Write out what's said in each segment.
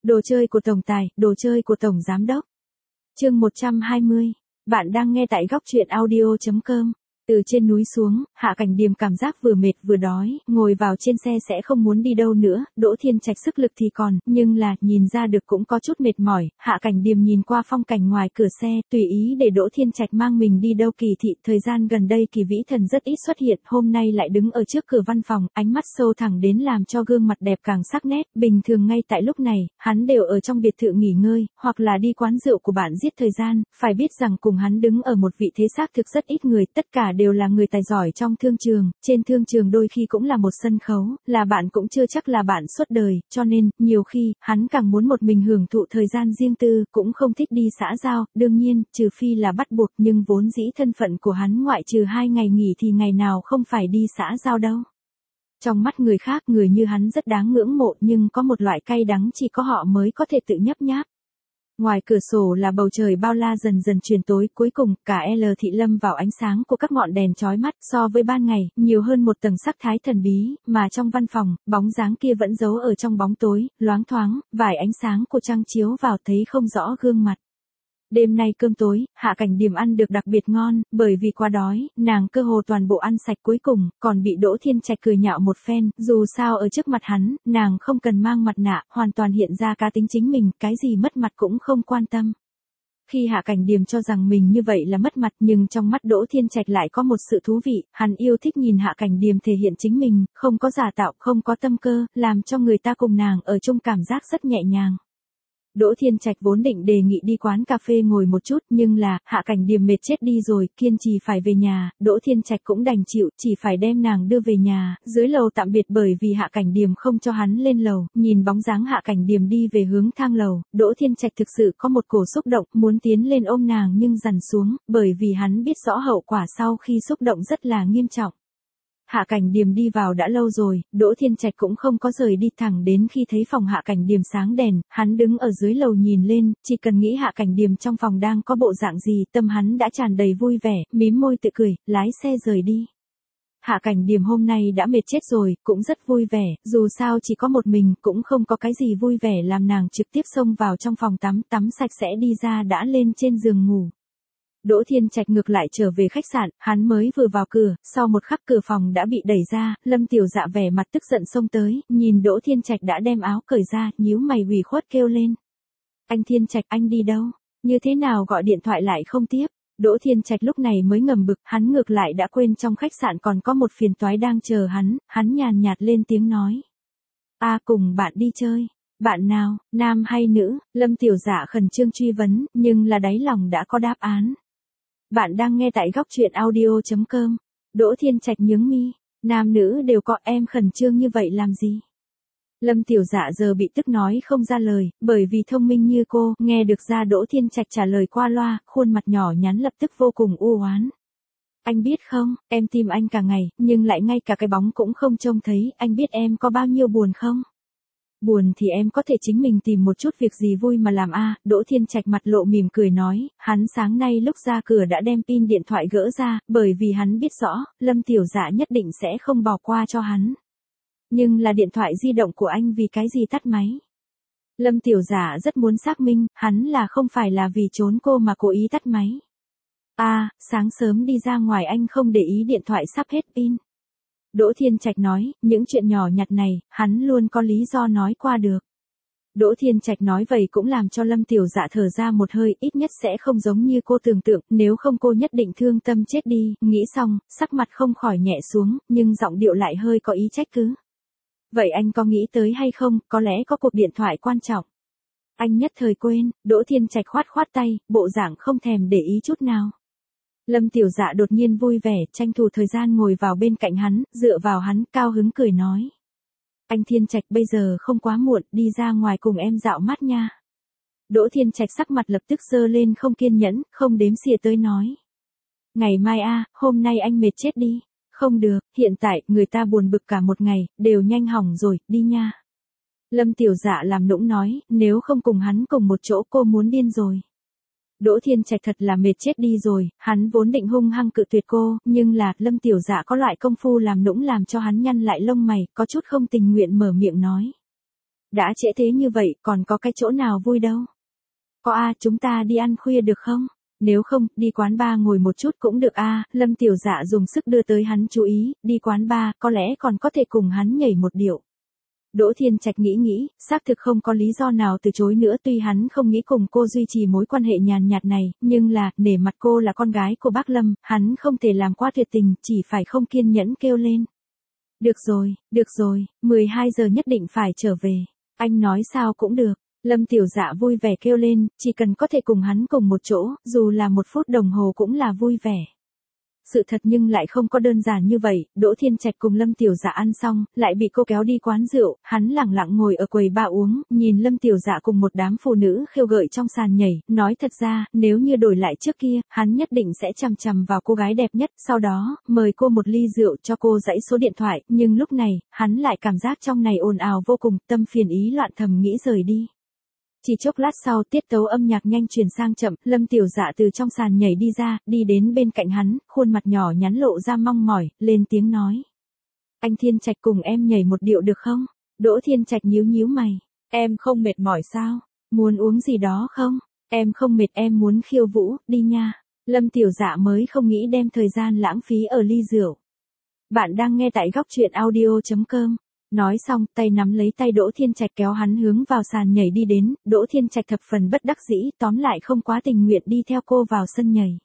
Đồ chơi của tổng tài, đồ chơi của tổng giám đốc. Chương 120. Bạn đang nghe tại góc truyện audio.com. Từ trên núi xuống, Hạ Cảnh Điềm cảm giác vừa mệt vừa đói, ngồi vào trên xe sẽ không muốn đi đâu nữa. Đỗ Thiên Trạch sức lực thì còn, nhưng là, nhìn ra được cũng có chút mệt mỏi. Hạ Cảnh Điềm nhìn qua phong cảnh ngoài cửa xe, tùy ý để Đỗ Thiên Trạch mang mình đi đâu kỳ thị. Thời gian gần đây Kỳ Vĩ Thần rất ít xuất hiện, hôm nay lại đứng ở trước cửa văn phòng, ánh mắt sâu thẳng đến làm cho gương mặt đẹp càng sắc nét. Bình thường ngay tại lúc này, hắn đều ở trong biệt thự nghỉ ngơi, hoặc là đi quán rượu của bạn giết thời gian. Phải biết rằng cùng hắn đứng ở một vị thế xác thực rất ít người, tất cả đều là người tài giỏi trong thương trường, trên thương trường đôi khi cũng là một sân khấu, là bạn cũng chưa chắc là bạn suốt đời, cho nên, nhiều khi, hắn càng muốn một mình hưởng thụ thời gian riêng tư, cũng không thích đi xã giao, đương nhiên, trừ phi là bắt buộc, nhưng vốn dĩ thân phận của hắn ngoại trừ 2 ngày nghỉ thì ngày nào không phải đi xã giao đâu. Trong mắt người khác, người như hắn rất đáng ngưỡng mộ, nhưng có một loại cay đắng chỉ có họ mới có thể tự nhấp nháp. Ngoài cửa sổ là bầu trời bao la dần dần chuyển tối, cuối cùng, cả L thị lâm vào ánh sáng của các ngọn đèn chói mắt, so với ban ngày, nhiều hơn một tầng sắc thái thần bí, mà trong văn phòng, bóng dáng kia vẫn giấu ở trong bóng tối, loáng thoáng, vài ánh sáng của trăng chiếu vào thấy không rõ gương mặt. Đêm nay cơm tối, Hạ Cảnh Điềm ăn được đặc biệt ngon, bởi vì quá đói, nàng cơ hồ toàn bộ ăn sạch, cuối cùng, còn bị Đỗ Thiên Trạch cười nhạo một phen, dù sao ở trước mặt hắn, nàng không cần mang mặt nạ, hoàn toàn hiện ra cá tính chính mình, cái gì mất mặt cũng không quan tâm. Khi Hạ Cảnh Điềm cho rằng mình như vậy là mất mặt, nhưng trong mắt Đỗ Thiên Trạch lại có một sự thú vị, hắn yêu thích nhìn Hạ Cảnh Điềm thể hiện chính mình, không có giả tạo, không có tâm cơ, làm cho người ta cùng nàng ở chung cảm giác rất nhẹ nhàng. Đỗ Thiên Trạch vốn định đề nghị đi quán cà phê ngồi một chút, nhưng là, Hạ Cảnh Điềm mệt chết đi rồi, kiên trì phải về nhà, Đỗ Thiên Trạch cũng đành chịu, chỉ phải đem nàng đưa về nhà, dưới lầu tạm biệt bởi vì Hạ Cảnh Điềm không cho hắn lên lầu, nhìn bóng dáng Hạ Cảnh Điềm đi về hướng thang lầu, Đỗ Thiên Trạch thực sự có một cổ xúc động, muốn tiến lên ôm nàng nhưng dằn xuống, bởi vì hắn biết rõ hậu quả sau khi xúc động rất là nghiêm trọng. Hạ Cảnh Điềm đi vào đã lâu rồi, Đỗ Thiên Trạch cũng không có rời đi, thẳng đến khi thấy phòng Hạ Cảnh Điềm sáng đèn, hắn đứng ở dưới lầu nhìn lên, chỉ cần nghĩ Hạ Cảnh Điềm trong phòng đang có bộ dạng gì, tâm hắn đã tràn đầy vui vẻ, mím môi tự cười, lái xe rời đi. Hạ Cảnh Điềm hôm nay đã mệt chết rồi, cũng rất vui vẻ, dù sao chỉ có một mình, cũng không có cái gì vui vẻ làm nàng trực tiếp xông vào trong phòng tắm sạch sẽ đi ra đã lên trên giường ngủ. Đỗ Thiên Trạch ngược lại trở về khách sạn, hắn mới vừa vào cửa, sau một khắc cửa phòng đã bị đẩy ra, Lâm Tiểu Dạ vẻ mặt tức giận xông tới, nhìn Đỗ Thiên Trạch đã đem áo cởi ra, nhíu mày ủy khuất kêu lên. Anh Thiên Trạch, anh đi đâu? Như thế nào gọi điện thoại lại không tiếp? Đỗ Thiên Trạch lúc này mới ngầm bực, hắn ngược lại đã quên trong khách sạn còn có một phiền toái đang chờ hắn nhàn nhạt lên tiếng nói. Cùng bạn đi chơi. Bạn nào, nam hay nữ? Lâm Tiểu Dạ khẩn trương truy vấn, nhưng là đáy lòng đã có đáp án. Bạn đang nghe tại góc truyện audio.com. Đỗ Thiên Trạch nhướng mi, nam nữ đều có, em khẩn trương như vậy làm gì? Lâm Tiểu Dạ giờ bị tức nói không ra lời, bởi vì thông minh như cô, nghe được ra Đỗ Thiên Trạch trả lời qua loa, khuôn mặt nhỏ nhắn lập tức vô cùng u oán. Anh biết không, em tìm anh cả ngày, nhưng lại ngay cả cái bóng cũng không trông thấy, anh biết em có bao nhiêu buồn không? Buồn thì em có thể chính mình tìm một chút việc gì vui mà làm Đỗ Thiên Trạch mặt lộ mỉm cười nói, hắn sáng nay lúc ra cửa đã đem pin điện thoại gỡ ra, bởi vì hắn biết rõ, Lâm Tiểu Dạ nhất định sẽ không bỏ qua cho hắn. Nhưng là điện thoại di động của anh vì cái gì tắt máy? Lâm Tiểu Dạ rất muốn xác minh, hắn là không phải là vì trốn cô mà cố ý tắt máy. Sáng sớm đi ra ngoài anh không để ý điện thoại sắp hết pin. Đỗ Thiên Trạch nói, những chuyện nhỏ nhặt này, hắn luôn có lý do nói qua được. Đỗ Thiên Trạch nói vậy cũng làm cho Lâm Tiểu Dạ thở ra một hơi, ít nhất sẽ không giống như cô tưởng tượng, nếu không cô nhất định thương tâm chết đi, nghĩ xong, sắc mặt không khỏi nhẹ xuống, nhưng giọng điệu lại hơi có ý trách cứ. Vậy anh có nghĩ tới hay không, có lẽ có cuộc điện thoại quan trọng. Anh nhất thời quên, Đỗ Thiên Trạch khoát tay, bộ dạng không thèm để ý chút nào. Lâm Tiểu Dạ đột nhiên vui vẻ, tranh thủ thời gian ngồi vào bên cạnh hắn, dựa vào hắn, cao hứng cười nói. Anh Thiên Trạch bây giờ không quá muộn, đi ra ngoài cùng em dạo mát nha. Đỗ Thiên Trạch sắc mặt lập tức giơ lên không kiên nhẫn, không đếm xỉa tới nói. Ngày mai hôm nay anh mệt chết đi. Không được, hiện tại, người ta buồn bực cả một ngày, đều nhanh hỏng rồi, đi nha. Lâm Tiểu Dạ làm nũng nói, nếu không cùng hắn cùng một chỗ cô muốn điên rồi. Đỗ Thiên Trạch thật là mệt chết đi rồi, hắn vốn định hung hăng cự tuyệt cô, nhưng là, Lâm Tiểu Dạ có loại công phu làm nũng làm cho hắn nhăn lại lông mày, có chút không tình nguyện mở miệng nói. Đã trễ thế như vậy, còn có cái chỗ nào vui đâu. Có chúng ta đi ăn khuya được không? Nếu không, đi quán bar ngồi một chút cũng được Lâm Tiểu Dạ dùng sức đưa tới hắn chú ý, đi quán bar, có lẽ còn có thể cùng hắn nhảy một điệu. Đỗ Thiên Trạch nghĩ, xác thực không có lý do nào từ chối nữa, tuy hắn không nghĩ cùng cô duy trì mối quan hệ nhàn nhạt này, nhưng là, nể mặt cô là con gái của bác Lâm, hắn không thể làm quá tuyệt tình, chỉ phải không kiên nhẫn kêu lên. Được rồi, 12 giờ nhất định phải trở về. Anh nói sao cũng được. Lâm Tiểu Dạ vui vẻ kêu lên, chỉ cần có thể cùng hắn cùng một chỗ, dù là 1 phút đồng hồ cũng là vui vẻ. Sự thật nhưng lại không có đơn giản như vậy, Đỗ Thiên Trạch cùng Lâm Tiểu Dạ ăn xong, lại bị cô kéo đi quán rượu, hắn lẳng lặng ngồi ở quầy bar uống, nhìn Lâm Tiểu Dạ cùng một đám phụ nữ khiêu gợi trong sàn nhảy, nói thật ra, nếu như đổi lại trước kia, hắn nhất định sẽ chằm chằm vào cô gái đẹp nhất, sau đó, mời cô một ly rượu cho cô dãy số điện thoại, nhưng lúc này, hắn lại cảm giác trong này ồn ào vô cùng, tâm phiền ý loạn thầm nghĩ rời đi. Chỉ chốc lát sau, tiết tấu âm nhạc nhanh truyền sang chậm, Lâm Tiểu Dạ từ trong sàn nhảy đi ra, đi đến bên cạnh hắn, khuôn mặt nhỏ nhắn lộ ra mong mỏi, lên tiếng nói. Anh Thiên Trạch cùng em nhảy một điệu được không? Đỗ Thiên Trạch nhíu mày. Em không mệt mỏi sao? Muốn uống gì đó không? Em không mệt, em muốn khiêu vũ, đi nha. Lâm Tiểu Dạ mới không nghĩ đem thời gian lãng phí ở ly rượu. Bạn đang nghe tại góc truyện audio.com. Nói xong, tay nắm lấy tay Đỗ Thiên Trạch kéo hắn hướng vào sàn nhảy đi đến, Đỗ Thiên Trạch thập phần bất đắc dĩ, tóm lại không quá tình nguyện đi theo cô vào sân nhảy.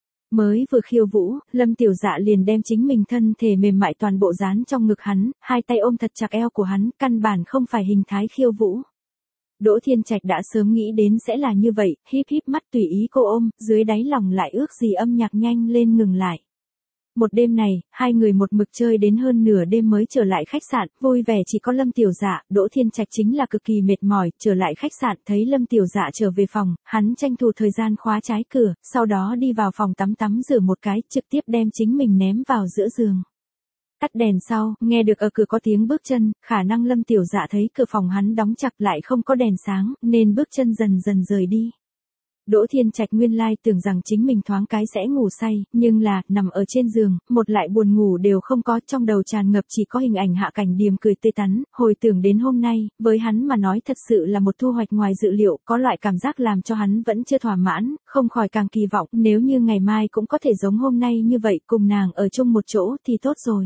Mới vừa khiêu vũ, Lâm Tiểu Dạ liền đem chính mình thân thể mềm mại toàn bộ dán trong ngực hắn, hai tay ôm thật chặt eo của hắn, căn bản không phải hình thái khiêu vũ. Đỗ Thiên Trạch đã sớm nghĩ đến sẽ là như vậy, híp mắt tùy ý cô ôm, dưới đáy lòng lại ước gì âm nhạc nhanh lên ngừng lại. Một đêm này, hai người một mực chơi đến hơn nửa đêm mới trở lại khách sạn, vui vẻ chỉ có Lâm Tiểu Dạ, Đỗ Thiên Trạch chính là cực kỳ mệt mỏi, trở lại khách sạn thấy Lâm Tiểu Dạ trở về phòng, hắn tranh thủ thời gian khóa trái cửa, sau đó đi vào phòng tắm rửa một cái, trực tiếp đem chính mình ném vào giữa giường. Tắt đèn sau, nghe được ở cửa có tiếng bước chân, khả năng Lâm Tiểu Dạ thấy cửa phòng hắn đóng chặt lại không có đèn sáng, nên bước chân dần dần rời đi. Đỗ Thiên Trạch nguyên lai tưởng rằng chính mình thoáng cái sẽ ngủ say, nhưng là, nằm ở trên giường, một lại buồn ngủ đều không có, trong đầu tràn ngập chỉ có hình ảnh Hạ Cảnh Điềm cười tươi tắn, hồi tưởng đến hôm nay, với hắn mà nói thật sự là một thu hoạch ngoài dự liệu, có loại cảm giác làm cho hắn vẫn chưa thỏa mãn, không khỏi càng kỳ vọng, nếu như ngày mai cũng có thể giống hôm nay như vậy, cùng nàng ở chung một chỗ thì tốt rồi.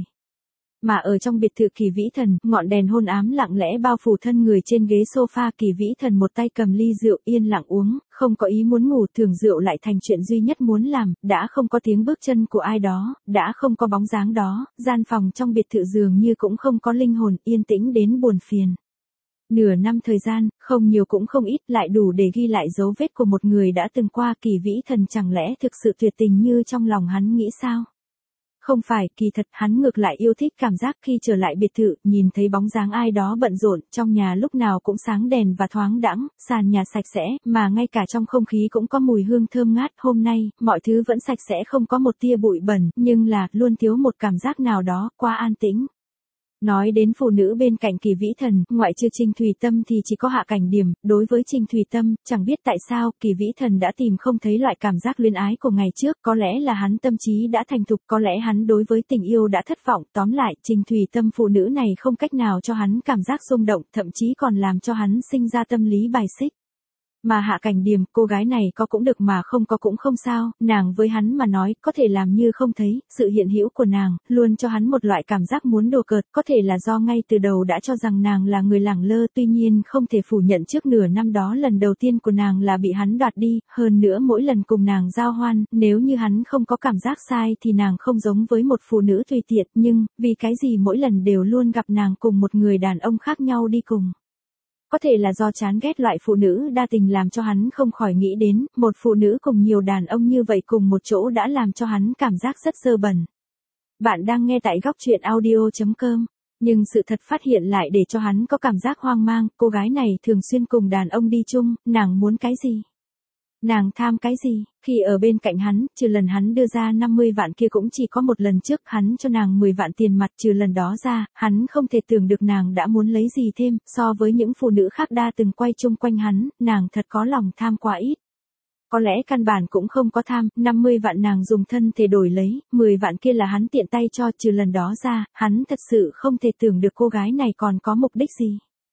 Mà ở trong biệt thự Kỳ Vĩ Thần, ngọn đèn hôn ám lặng lẽ bao phủ thân người trên ghế sofa, Kỳ Vĩ Thần một tay cầm ly rượu yên lặng uống, không có ý muốn ngủ, thường rượu lại thành chuyện duy nhất muốn làm, đã không có tiếng bước chân của ai đó, đã không có bóng dáng đó, gian phòng trong biệt thự dường như cũng không có linh hồn, yên tĩnh đến buồn phiền. Nửa năm thời gian, không nhiều cũng không ít, lại đủ để ghi lại dấu vết của một người đã từng qua. Kỳ Vĩ Thần chẳng lẽ thực sự tuyệt tình như trong lòng hắn nghĩ sao? Không phải, kỳ thật, hắn ngược lại yêu thích cảm giác khi trở lại biệt thự, nhìn thấy bóng dáng ai đó bận rộn, trong nhà lúc nào cũng sáng đèn và thoáng đãng, sàn nhà sạch sẽ, mà ngay cả trong không khí cũng có mùi hương thơm ngát. Hôm nay, mọi thứ vẫn sạch sẽ không có một tia bụi bẩn, nhưng là, luôn thiếu một cảm giác nào đó, quá an tĩnh. Nói đến phụ nữ bên cạnh Kỳ Vĩ Thần, ngoại trừ Trình Thùy Tâm thì chỉ có Hạ Cảnh Điềm, đối với Trình Thùy Tâm, chẳng biết tại sao, Kỳ Vĩ Thần đã tìm không thấy loại cảm giác luyến ái của ngày trước, có lẽ là hắn tâm trí đã thành thục, có lẽ hắn đối với tình yêu đã thất vọng, tóm lại, Trình Thùy Tâm phụ nữ này không cách nào cho hắn cảm giác rung động, thậm chí còn làm cho hắn sinh ra tâm lý bài xích. Mà Hạ Cảnh Điềm, cô gái này có cũng được mà không có cũng không sao, nàng với hắn mà nói, có thể làm như không thấy, sự hiện hữu của nàng, luôn cho hắn một loại cảm giác muốn đùa cợt, có thể là do ngay từ đầu đã cho rằng nàng là người lẳng lơ, tuy nhiên không thể phủ nhận trước nửa năm đó lần đầu tiên của nàng là bị hắn đoạt đi, hơn nữa mỗi lần cùng nàng giao hoan, nếu như hắn không có cảm giác sai thì nàng không giống với một phụ nữ tùy tiện, nhưng, vì cái gì mỗi lần đều luôn gặp nàng cùng một người đàn ông khác nhau đi cùng. Có thể là do chán ghét loại phụ nữ đa tình làm cho hắn không khỏi nghĩ đến, một phụ nữ cùng nhiều đàn ông như vậy cùng một chỗ đã làm cho hắn cảm giác rất dơ bẩn. Bạn đang nghe tại góc truyện audio.com, nhưng sự thật phát hiện lại để cho hắn có cảm giác hoang mang, cô gái này thường xuyên cùng đàn ông đi chung, nàng muốn cái gì? Nàng tham cái gì? Khi ở bên cạnh hắn, trừ lần hắn đưa ra 50 vạn kia cũng chỉ có một lần trước hắn cho nàng 10 vạn tiền mặt, trừ lần đó ra, hắn không thể tưởng được nàng đã muốn lấy gì thêm, so với những phụ nữ khác đa từng quay chung quanh hắn, nàng thật có lòng tham quá ít. Có lẽ căn bản cũng không có tham, 50 vạn nàng dùng thân thể đổi lấy, 10 vạn kia là hắn tiện tay cho, trừ lần đó ra, hắn thật sự không thể tưởng được cô gái này còn có mục đích gì.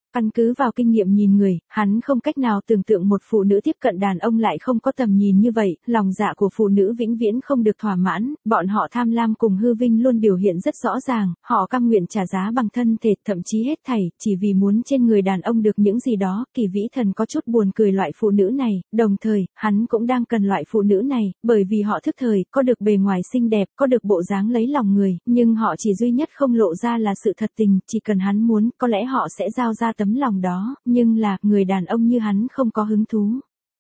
Căn cứ vào kinh nghiệm nhìn người, hắn không cách nào tưởng tượng một phụ nữ tiếp cận đàn ông lại không có tầm nhìn như vậy, lòng dạ của phụ nữ vĩnh viễn không được thỏa mãn, bọn họ tham lam cùng hư vinh luôn biểu hiện rất rõ ràng, họ cam nguyện trả giá bằng thân thể, thậm chí hết thảy, chỉ vì muốn trên người đàn ông được những gì đó. Kỳ Vĩ Thần có chút buồn cười loại phụ nữ này, đồng thời, hắn cũng đang cần loại phụ nữ này, bởi vì họ thức thời, có được bề ngoài xinh đẹp, có được bộ dáng lấy lòng người, nhưng họ chỉ duy nhất không lộ ra là sự thật tình, chỉ cần hắn muốn, có lẽ họ sẽ giao ra tấm lòng đó, nhưng là, người đàn ông như hắn không có hứng thú.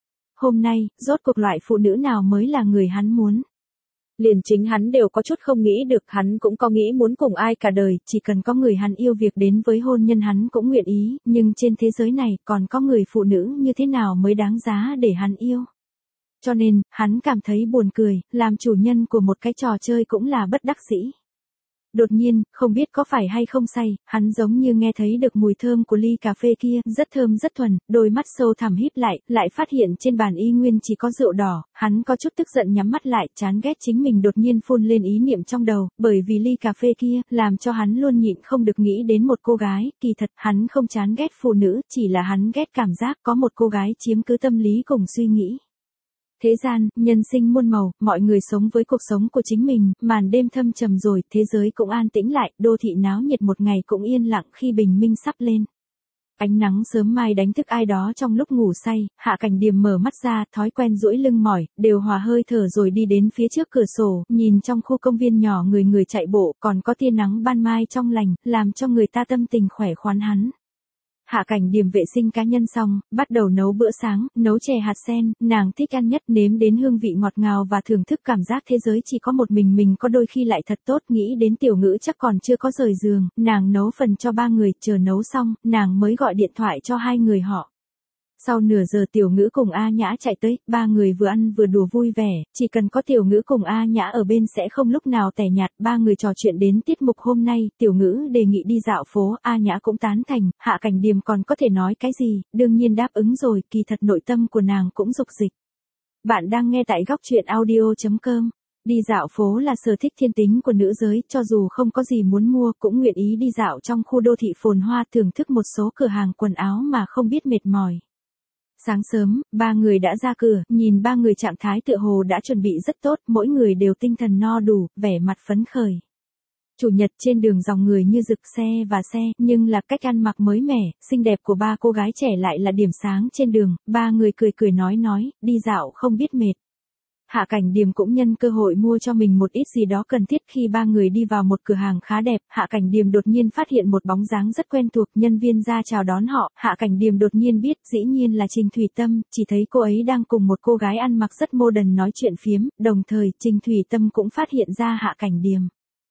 Hôm nay, rốt cuộc loại phụ nữ nào mới là người hắn muốn? Liền chính hắn đều có chút không nghĩ được, hắn cũng có nghĩ muốn cùng ai cả đời, chỉ cần có người hắn yêu việc đến với hôn nhân hắn cũng nguyện ý, nhưng trên thế giới này còn có người phụ nữ như thế nào mới đáng giá để hắn yêu? Cho nên, hắn cảm thấy buồn cười, làm chủ nhân của một cái trò chơi cũng là bất đắc dĩ. Đột nhiên, không biết có phải hay không say, hắn giống như nghe thấy được mùi thơm của ly cà phê kia, rất thơm rất thuần, đôi mắt sâu thẳm híp lại phát hiện trên bàn y nguyên chỉ có rượu đỏ, hắn có chút tức giận nhắm mắt lại, chán ghét chính mình đột nhiên phun lên ý niệm trong đầu, bởi vì ly cà phê kia, làm cho hắn luôn nhịn không được nghĩ đến một cô gái, kỳ thật, hắn không chán ghét phụ nữ, chỉ là hắn ghét cảm giác có một cô gái chiếm cứ tâm lý cùng suy nghĩ. Thế gian, nhân sinh muôn màu, mọi người sống với cuộc sống của chính mình, màn đêm thâm trầm rồi, thế giới cũng an tĩnh lại, đô thị náo nhiệt một ngày cũng yên lặng khi bình minh sắp lên. Ánh nắng sớm mai đánh thức ai đó trong lúc ngủ say, Hạ Cảnh Điềm mở mắt ra, thói quen duỗi lưng mỏi, đều hòa hơi thở rồi đi đến phía trước cửa sổ, nhìn trong khu công viên nhỏ người chạy bộ, còn có tia nắng ban mai trong lành, làm cho người ta tâm tình khỏe khoắn hắn. Hạ Cảnh Điềm vệ sinh cá nhân xong, bắt đầu nấu bữa sáng, nấu chè hạt sen, nàng thích ăn nhất, nếm đến hương vị ngọt ngào và thưởng thức cảm giác thế giới chỉ có một mình có đôi khi lại thật tốt, nghĩ đến Tiểu Ngữ chắc còn chưa có rời giường, nàng nấu phần cho 3 người, chờ nấu xong, nàng mới gọi điện thoại cho 2 người họ. Sau nửa giờ Tiểu Ngữ cùng A Nhã chạy tới, 3 người vừa ăn vừa đùa vui vẻ, chỉ cần có Tiểu Ngữ cùng A Nhã ở bên sẽ không lúc nào tẻ nhạt, 3 người trò chuyện đến tiết mục hôm nay, Tiểu Ngữ đề nghị đi dạo phố, A Nhã cũng tán thành, Hạ Cảnh Điềm còn có thể nói cái gì, đương nhiên đáp ứng rồi, kỳ thật nội tâm của nàng cũng dục dịch. Bạn đang nghe tại góc truyện audio.com. Đi dạo phố là sở thích thiên tính của nữ giới, cho dù không có gì muốn mua cũng nguyện ý đi dạo trong khu đô thị phồn hoa, thưởng thức một số cửa hàng quần áo mà không biết mệt mỏi. Sáng sớm, 3 người đã ra cửa, nhìn 3 người trạng thái tựa hồ đã chuẩn bị rất tốt, mỗi người đều tinh thần no đủ, vẻ mặt phấn khởi. Chủ nhật trên đường dòng người như rực xe, nhưng là cách ăn mặc mới mẻ, xinh đẹp của 3 cô gái trẻ lại là điểm sáng trên đường, 3 người cười nói, đi dạo không biết mệt. Hạ Cảnh Điềm cũng nhân cơ hội mua cho mình một ít gì đó cần thiết. Khi 3 người đi vào một cửa hàng khá đẹp, Hạ Cảnh Điềm đột nhiên phát hiện một bóng dáng rất quen thuộc, nhân viên ra chào đón họ, Hạ Cảnh Điềm đột nhiên biết, dĩ nhiên là Trình Thủy Tâm, chỉ thấy cô ấy đang cùng một cô gái ăn mặc rất modern nói chuyện phiếm, đồng thời, Trình Thủy Tâm cũng phát hiện ra Hạ Cảnh Điềm.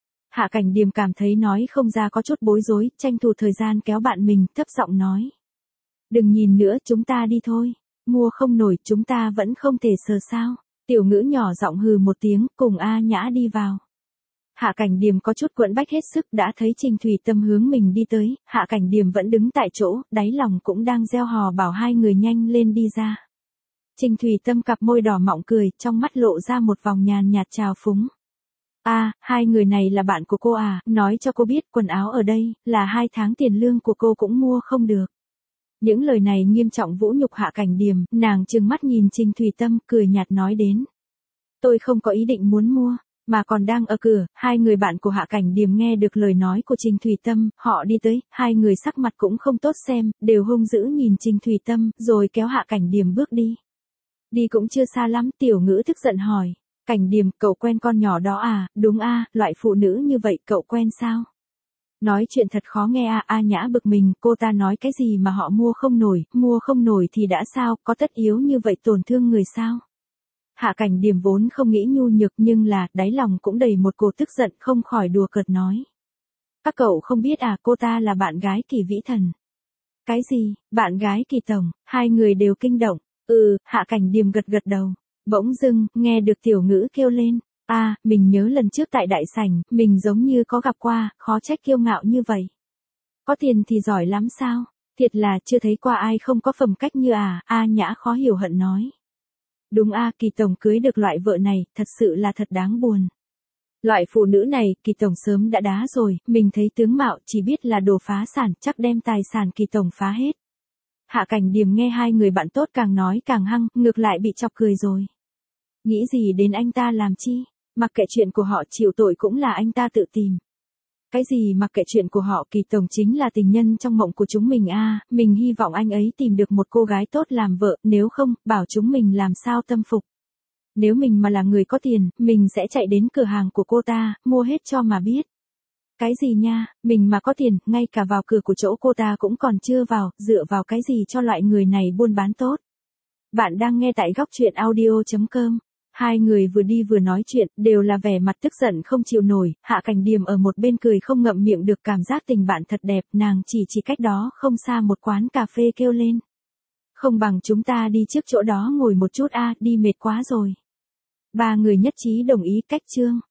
Hạ Cảnh Điềm cảm thấy nói không ra có chút bối rối, tranh thủ thời gian kéo bạn mình, thấp giọng nói. Đừng nhìn nữa, chúng ta đi thôi. Mua không nổi, chúng ta vẫn không thể sờ sao. Tiểu Ngữ nhỏ giọng hừ một tiếng, cùng A Nhã đi vào. Hạ Cảnh Điềm có chút quẫn bách hết sức, đã thấy Trình Thủy Tâm hướng mình đi tới, Hạ Cảnh Điềm vẫn đứng tại chỗ, đáy lòng cũng đang gieo hò bảo 2 người nhanh lên đi ra. Trình Thủy Tâm cặp môi đỏ mọng cười, trong mắt lộ ra một vòng nhàn nhạt trào phúng. 2 người này là bạn của cô à, nói cho cô biết quần áo ở đây, là 2 tháng tiền lương của cô cũng mua không được. Những lời này nghiêm trọng vũ nhục Hạ Cảnh Điềm, nàng trừng mắt nhìn Trình Thủy Tâm, cười nhạt nói đến. Tôi không có ý định muốn mua, mà còn đang ở cửa. 2 người bạn của Hạ Cảnh Điềm nghe được lời nói của Trình Thủy Tâm, họ đi tới, 2 người sắc mặt cũng không tốt xem, đều hung dữ nhìn Trình Thủy Tâm, rồi kéo Hạ Cảnh Điềm bước đi. Đi cũng chưa xa lắm, Tiểu Ngữ tức giận hỏi. Cảnh Điềm, cậu quen con nhỏ đó à? Đúng loại phụ nữ như vậy cậu quen sao? Nói chuyện thật khó nghe A Nhã bực mình, cô ta nói cái gì mà họ mua không nổi thì đã sao, có tất yếu như vậy tổn thương người sao? Hạ Cảnh Điềm vốn không nghĩ nhu nhược nhưng là, đáy lòng cũng đầy một cổ tức giận, không khỏi đùa cợt nói. Các cậu không biết cô ta là bạn gái Kỳ Vĩ Thần. Cái gì, bạn gái Kỳ Tổng? 2 người đều kinh động. Hạ Cảnh Điềm gật đầu. Bỗng dưng, nghe được Tiểu Ngữ kêu lên. Mình nhớ lần trước tại đại sảnh, mình giống như có gặp qua, khó trách kiêu ngạo như vậy. Có tiền thì giỏi lắm sao? Thiệt là chưa thấy qua ai không có phẩm cách như A Nhã khó hiểu hận nói. Đúng Kỳ Tổng cưới được loại vợ này, thật sự là thật đáng buồn. Loại phụ nữ này, Kỳ tổng sớm đã đá rồi, mình thấy tướng mạo chỉ biết là đồ phá sản, chắc đem tài sản Kỳ tổng phá hết. Hạ Cảnh Điềm nghe hai người bạn tốt càng nói càng hăng, ngược lại bị chọc cười rồi. Nghĩ gì đến anh ta làm chi, mặc kệ chuyện của họ, chịu tội cũng là anh ta tự tìm. Cái gì mặc kệ chuyện của họ, Kỳ tổng chính là tình nhân trong mộng của chúng mình a, mình hy vọng anh ấy tìm được một cô gái tốt làm vợ, nếu không, bảo chúng mình làm sao tâm phục. Nếu mình mà là người có tiền, mình sẽ chạy đến cửa hàng của cô ta, mua hết cho mà biết. Cái gì nha, mình mà có tiền, ngay cả vào cửa của chỗ cô ta cũng còn chưa vào, dựa vào cái gì cho loại người này buôn bán tốt. Bạn đang nghe tại góc truyện audio.com. Hai người vừa đi vừa nói chuyện, đều là vẻ mặt tức giận không chịu nổi, Hạ Cảnh Điềm ở một bên cười không ngậm miệng được, cảm giác tình bạn thật đẹp, nàng chỉ cách đó không xa một quán cà phê kêu lên. Không bằng chúng ta đi trước chỗ đó ngồi một chút a, đi mệt quá rồi. Ba người nhất trí đồng ý, cách chương.